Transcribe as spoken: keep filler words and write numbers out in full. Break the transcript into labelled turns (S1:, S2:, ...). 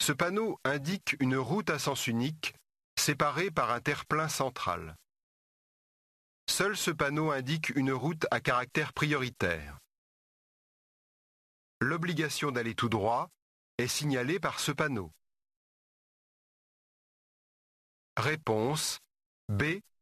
S1: Ce panneau indique une route à sens unique, séparée par un terre-plein central. Seul ce panneau indique une route à caractère prioritaire. L'obligation d'aller tout droit est signalée par ce panneau. Réponse B.